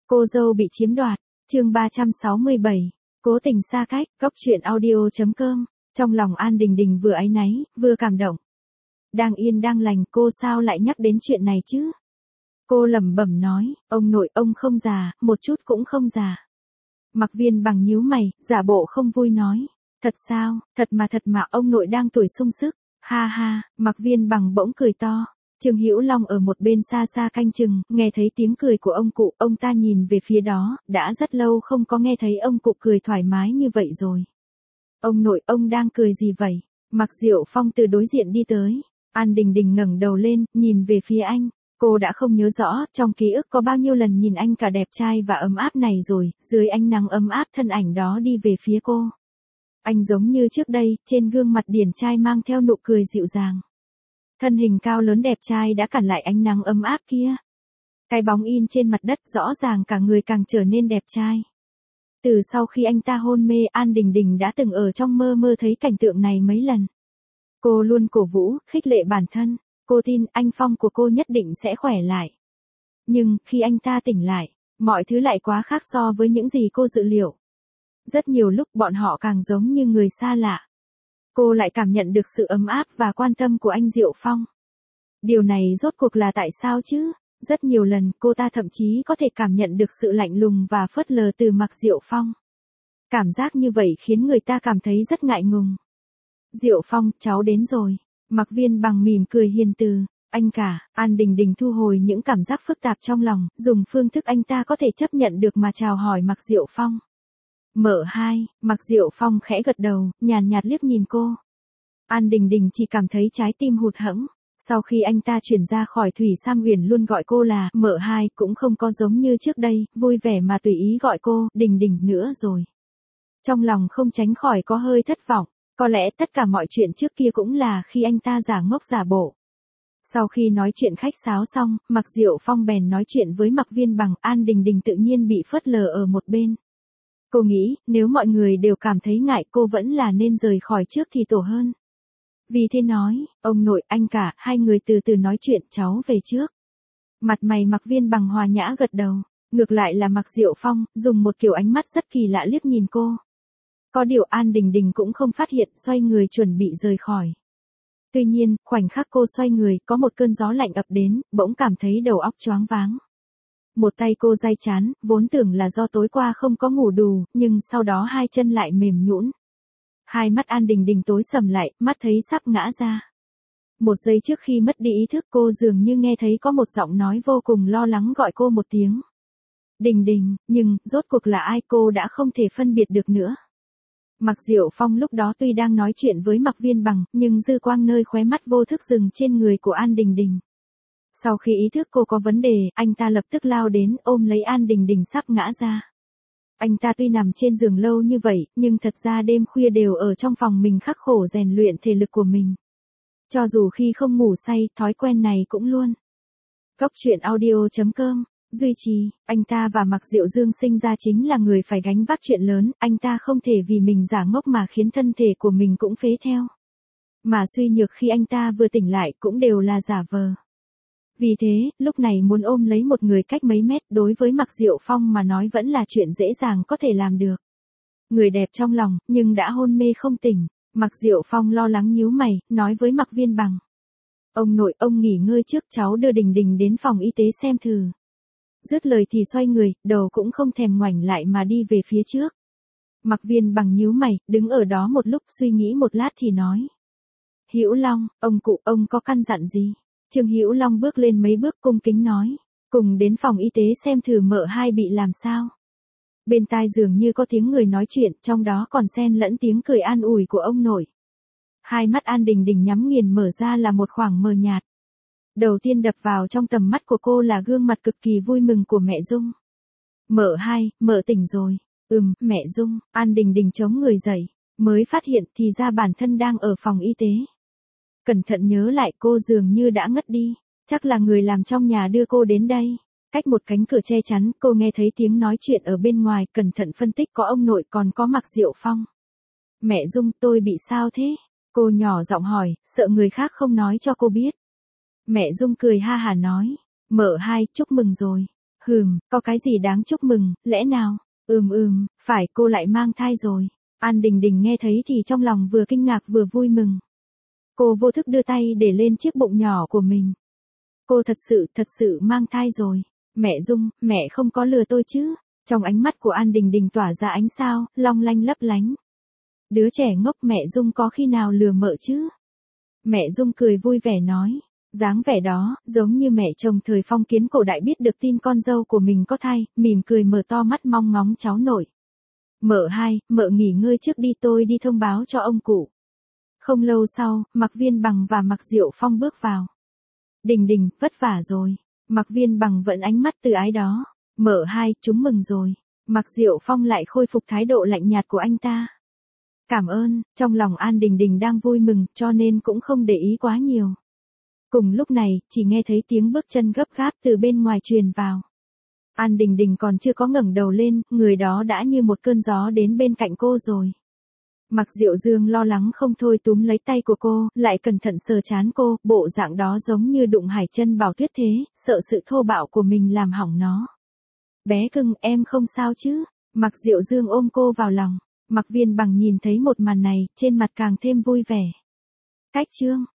Cô dâu bị chiếm đoạt, chương 367, cố tình xa cách, góc truyện audio.com, trong lòng An Đình Đình vừa áy náy, vừa cảm động. Đang yên đang lành cô sao lại nhắc đến chuyện này chứ? Cô lẩm bẩm nói, ông nội ông không già, một chút cũng không già. Mặc Viên Bằng nhíu mày, giả bộ không vui nói, thật sao, thật mà ông nội đang tuổi sung sức, ha ha, Mặc Viên Bằng bỗng cười to. Trương Hữu Long ở một bên xa xa canh chừng, nghe thấy tiếng cười của ông cụ, ông ta nhìn về phía đó, đã rất lâu không có nghe thấy ông cụ cười thoải mái như vậy rồi. Ông nội ông đang cười gì vậy? Mạc Diệu Phong từ đối diện đi tới. An Đình Đình ngẩng đầu lên, nhìn về phía anh. Cô đã không nhớ rõ, trong ký ức có bao nhiêu lần nhìn anh cả đẹp trai và ấm áp này rồi, dưới ánh nắng ấm áp thân ảnh đó đi về phía cô. Anh giống như trước đây, trên gương mặt điển trai mang theo nụ cười dịu dàng. Thân hình cao lớn đẹp trai đã cản lại ánh nắng ấm áp kia. Cái bóng in trên mặt đất rõ ràng cả người càng trở nên đẹp trai. Từ sau khi anh ta hôn mê, An Đình Đình đã từng ở trong mơ thấy cảnh tượng này mấy lần. Cô luôn cổ vũ, khích lệ bản thân. Cô tin anh Phong của cô nhất định sẽ khỏe lại. Nhưng, khi anh ta tỉnh lại, mọi thứ lại quá khác so với những gì cô dự liệu. Rất nhiều lúc bọn họ càng giống như người xa lạ. Cô lại cảm nhận được sự ấm áp và quan tâm của anh Diệu Phong. Điều này rốt cuộc là tại sao chứ? Rất nhiều lần cô ta thậm chí có thể cảm nhận được sự lạnh lùng và phớt lờ từ Mạc Diệu Phong. Cảm giác như vậy khiến người ta cảm thấy rất ngại ngùng. Diệu Phong, cháu đến rồi. Mạc Viên Bằng mỉm cười hiền từ. Anh cả, An Đình Đình thu hồi những cảm giác phức tạp trong lòng, dùng phương thức anh ta có thể chấp nhận được mà chào hỏi Mạc Diệu Phong. Mợ hai, Mạc Diệu Phong khẽ gật đầu, nhàn nhạt liếc nhìn cô. An Đình Đình chỉ cảm thấy trái tim hụt hẫng. Sau khi anh ta chuyển ra khỏi Thủy Sam Huyền luôn gọi cô là mợ hai, cũng không có giống như trước đây, vui vẻ mà tùy ý gọi cô Đình Đình nữa rồi. Trong lòng không tránh khỏi có hơi thất vọng, có lẽ tất cả mọi chuyện trước kia cũng là khi anh ta giả ngốc giả bộ. Sau khi nói chuyện khách sáo xong, Mạc Diệu Phong bèn nói chuyện với Mạc Viên Bằng, An Đình Đình tự nhiên bị phớt lờ ở một bên. Cô nghĩ, nếu mọi người đều cảm thấy ngại cô vẫn là nên rời khỏi trước thì tổ hơn. Vì thế nói, ông nội, anh cả, hai người từ từ nói chuyện, cháu về trước. Mặt mày Mạc Viên Bằng hòa nhã gật đầu, ngược lại là Mạc Diệu Phong, dùng một kiểu ánh mắt rất kỳ lạ liếc nhìn cô. Có điều An Đình Đình cũng không phát hiện, xoay người chuẩn bị rời khỏi. Tuy nhiên, khoảnh khắc cô xoay người, có một cơn gió lạnh ập đến, bỗng cảm thấy đầu óc choáng váng. Một tay cô day chán, vốn tưởng là do tối qua không có ngủ đủ, nhưng sau đó hai chân lại mềm nhũn. Hai mắt An Đình Đình tối sầm lại, mắt thấy sắp ngã ra. Một giây trước khi mất đi ý thức cô dường như nghe thấy có một giọng nói vô cùng lo lắng gọi cô một tiếng. Đình Đình, nhưng, rốt cuộc là ai cô đã không thể phân biệt được nữa. Mạc Diệu Phong lúc đó tuy đang nói chuyện với Mạc Viên Bằng, nhưng dư quang nơi khóe mắt vô thức dừng trên người của An Đình Đình. Sau khi ý thức cô có vấn đề, anh ta lập tức lao đến, ôm lấy An Đình Đình sắp ngã ra. Anh ta tuy nằm trên giường lâu như vậy, nhưng thật ra đêm khuya đều ở trong phòng mình khắc khổ rèn luyện thể lực của mình. Cho dù khi không ngủ say, thói quen này cũng luôn. Góc truyện audio.com, duy trì, anh ta và Mạc Diệu Dương sinh ra chính là người phải gánh vác chuyện lớn, anh ta không thể vì mình giả ngốc mà khiến thân thể của mình cũng phế theo. Mà suy nhược khi anh ta vừa tỉnh lại cũng đều là giả vờ. Vì thế, lúc này muốn ôm lấy một người cách mấy mét đối với Mạc Diệu Phong mà nói vẫn là chuyện dễ dàng có thể làm được. Người đẹp trong lòng, nhưng đã hôn mê không tỉnh, Mạc Diệu Phong lo lắng nhíu mày, nói với Mạc Viên Bằng. Ông nội, ông nghỉ ngơi trước, cháu đưa Đình Đình đến phòng y tế xem thử. Dứt lời thì xoay người, đầu cũng không thèm ngoảnh lại mà đi về phía trước. Mạc Viên Bằng nhíu mày, đứng ở đó một lúc suy nghĩ một lát thì nói. Hữu Long, ông cụ, ông có căn dặn gì? Trương Hữu Long bước lên mấy bước cung kính nói, cùng đến phòng y tế xem thử mợ hai bị làm sao. Bên tai dường như có tiếng người nói chuyện, trong đó còn xen lẫn tiếng cười an ủi của ông nội. Hai mắt An Đình Đình nhắm nghiền mở ra là một khoảng mờ nhạt. Đầu tiên đập vào trong tầm mắt của cô là gương mặt cực kỳ vui mừng của mẹ Dung. Mợ hai, mợ tỉnh rồi. Mẹ Dung, An Đình Đình chống người dậy, mới phát hiện thì ra bản thân đang ở phòng y tế. Cẩn thận nhớ lại cô dường như đã ngất đi, chắc là người làm trong nhà đưa cô đến đây. Cách một cánh cửa che chắn, cô nghe thấy tiếng nói chuyện ở bên ngoài, cẩn thận phân tích có ông nội còn có Mạc Diệu Phong. Mẹ Dung, tôi bị sao thế? Cô nhỏ giọng hỏi, sợ người khác không nói cho cô biết. Mẹ Dung cười ha hà nói, mợ hai, chúc mừng rồi. Có cái gì đáng chúc mừng, lẽ nào? Phải, cô lại mang thai rồi. An Đình Đình nghe thấy thì trong lòng vừa kinh ngạc vừa vui mừng. Cô vô thức đưa tay để lên chiếc bụng nhỏ của mình. Cô thật sự mang thai rồi. Mẹ Dung, mẹ không có lừa tôi chứ? Trong ánh mắt của An Đình Đình tỏa ra ánh sao, long lanh lấp lánh. Đứa trẻ ngốc, mẹ Dung có khi nào lừa mợ chứ? Mẹ Dung cười vui vẻ nói. Dáng vẻ đó, giống như mẹ chồng thời phong kiến cổ đại biết được tin con dâu của mình có thai, mỉm cười mở to mắt mong ngóng cháu nội. Mợ hai, mợ nghỉ ngơi trước đi, tôi đi thông báo cho ông cụ. Không lâu sau, Mạc Viên Bằng và Mạc Diệu Phong bước vào. Đình Đình, vất vả rồi. Mạc Viên Bằng vẫn ánh mắt từ ái đó. Mợ hai, chúng mừng rồi. Mạc Diệu Phong lại khôi phục thái độ lạnh nhạt của anh ta. Cảm ơn, trong lòng An Đình Đình đang vui mừng, cho nên cũng không để ý quá nhiều. Cùng lúc này, chỉ nghe thấy tiếng bước chân gấp gáp từ bên ngoài truyền vào. An Đình Đình còn chưa có ngẩng đầu lên, người đó đã như một cơn gió đến bên cạnh cô rồi. Mạc Diệu Dương lo lắng không thôi túm lấy tay của cô, lại cẩn thận sờ trán cô, bộ dạng đó giống như đụng Hải Chân Bảo Tuyết thế, sợ sự thô bạo của mình làm hỏng nó. Bé cưng, em không sao chứ? Mạc Diệu Dương ôm cô vào lòng. Mạc Viên Bằng nhìn thấy một màn này, trên mặt càng thêm vui vẻ. Cách chương